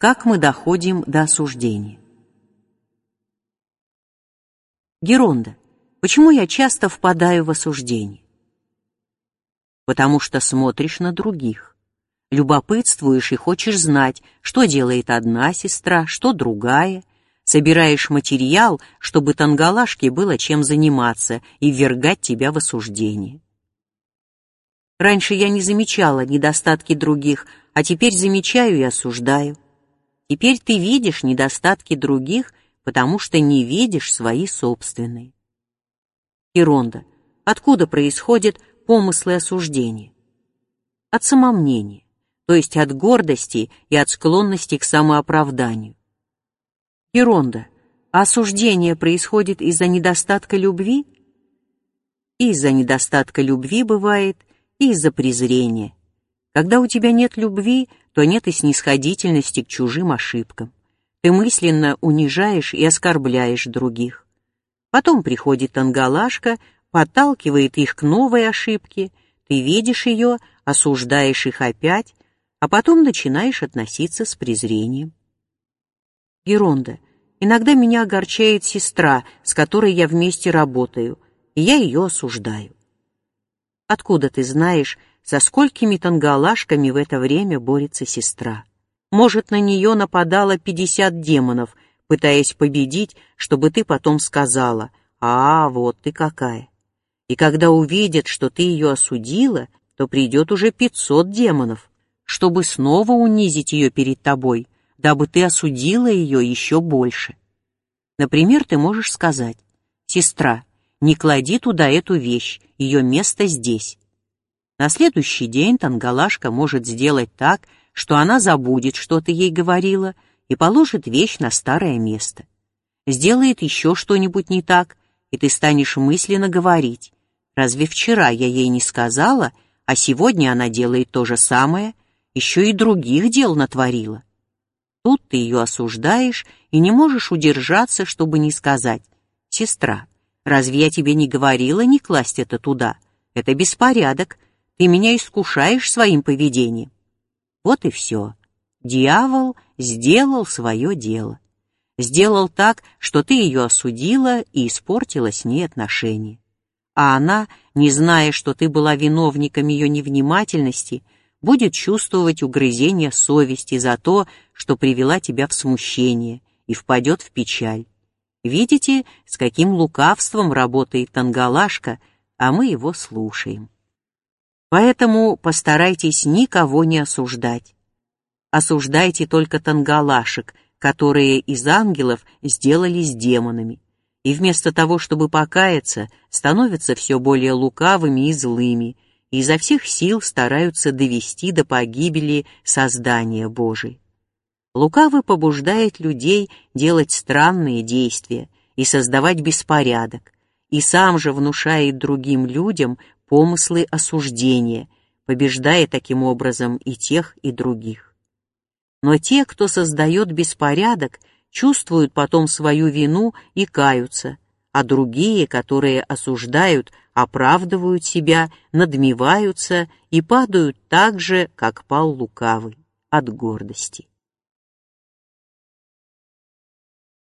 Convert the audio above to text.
Как мы доходим до осуждения? Геронда. Почему я часто впадаю в осуждение? Потому что смотришь на других. Любопытствуешь и хочешь знать, что делает одна сестра, что другая. Собираешь материал, чтобы тангалашке было чем заниматься и ввергать тебя в осуждение. Раньше я не замечала недостатки других, а теперь замечаю и осуждаю. Теперь ты видишь недостатки других, потому что не видишь свои собственные. Геронда. Откуда происходят помыслы осуждения? От самомнения, то есть от гордости и от склонности к самооправданию. Геронда. А осуждение происходит из-за недостатка любви? И из-за недостатка любви бывает, и из-за презрения. Когда у тебя нет любви, то нет и снисходительности к чужим ошибкам. Ты мысленно унижаешь и оскорбляешь других. Потом приходит тангалашка, подталкивает их к новой ошибке, ты видишь ее, осуждаешь их опять, а потом начинаешь относиться с презрением. Геронда. Иногда меня огорчает сестра, с которой я вместе работаю, и я ее осуждаю. Откуда ты знаешь, со сколькими тангалашками в это время борется сестра? Может, на нее нападало 50 демонов, пытаясь победить, чтобы ты потом сказала: «А, вот ты какая». И когда увидят, что ты ее осудила, то придет уже 500 демонов, чтобы снова унизить ее перед тобой, дабы ты осудила ее еще больше. Например, ты можешь сказать: «Сестра, не клади туда эту вещь, ее место здесь». На следующий день тангалашка может сделать так, что она забудет, что ты ей говорила, и положит вещь на старое место. Сделает еще что-нибудь не так, и ты станешь мысленно говорить: «Разве вчера я ей не сказала, а сегодня она делает то же самое, еще и других дел натворила». Тут ты ее осуждаешь и не можешь удержаться, чтобы не сказать: «Сестра, разве я тебе не говорила не класть это туда? Это беспорядок, ты меня искушаешь своим поведением». Вот и все. Дьявол сделал свое дело. Сделал так, что ты ее осудила и испортила с ней отношения. А она, не зная, что ты была виновником ее невнимательности, будет чувствовать угрызение совести за то, что привела тебя в смущение, и впадет в печаль. Видите, с каким лукавством работает тангалашка, а мы его слушаем. Поэтому постарайтесь никого не осуждать. Осуждайте только тангалашек, которые из ангелов сделались демонами, и вместо того, чтобы покаяться, становятся все более лукавыми и злыми, и изо всех сил стараются довести до погибели создания Божие. Лукавый побуждает людей делать странные действия и создавать беспорядок, и сам же внушает другим людям помыслы осуждения, побеждая таким образом и тех, и других. Но те, кто создает беспорядок, чувствуют потом свою вину и каются, а другие, которые осуждают, оправдывают себя, надмеваются и падают так же, как пал лукавый, от гордости.